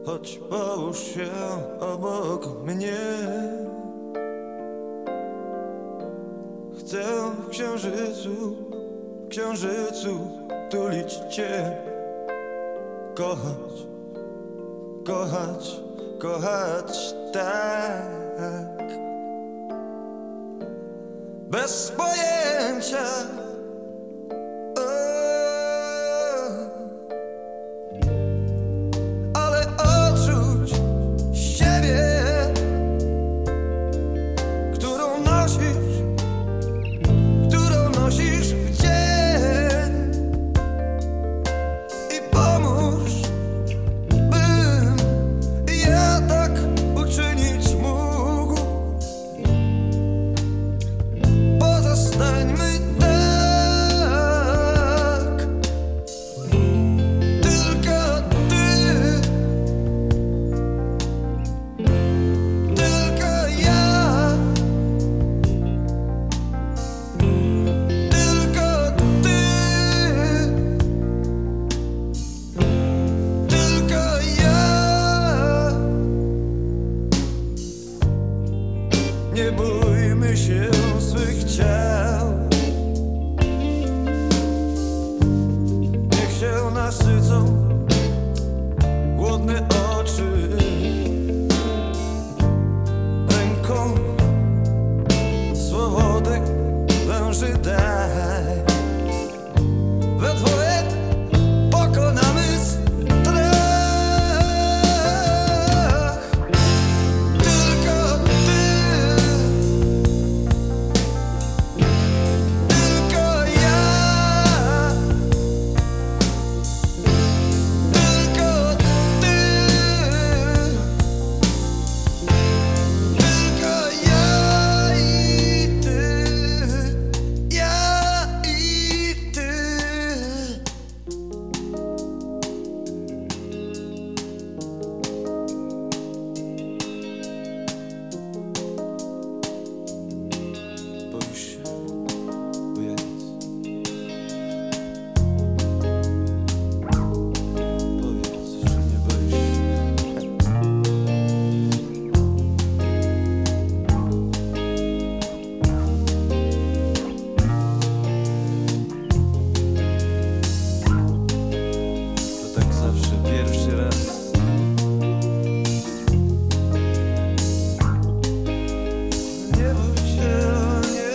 Chodź połóż się obok mnie. Chcę w księżycu tulić cię. Kochać, kochać, kochać tak. Bez pojęcia, ale odrzuć siebie, którą nosisz w dzień, i pomóż, bym ja tak uczynić mógł. Pozostańmy tak, tylko ty, tylko ja, tylko ty, tylko ja. Nie bójmy się swych ciał, niech się nasycą głodne oczy. Ręką swobody węży daj, we dwoje pokonamy strach. Tylko ty, tylko ja, tylko ty, tylko ja i ty, ja i ty. Boisz się? Powiedz. Powiedz, że nie boisz się. To tak zawsze pierwszy raz. Nie bój się, nie.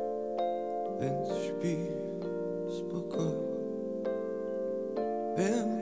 Więc śpi spokojnie. Wiem,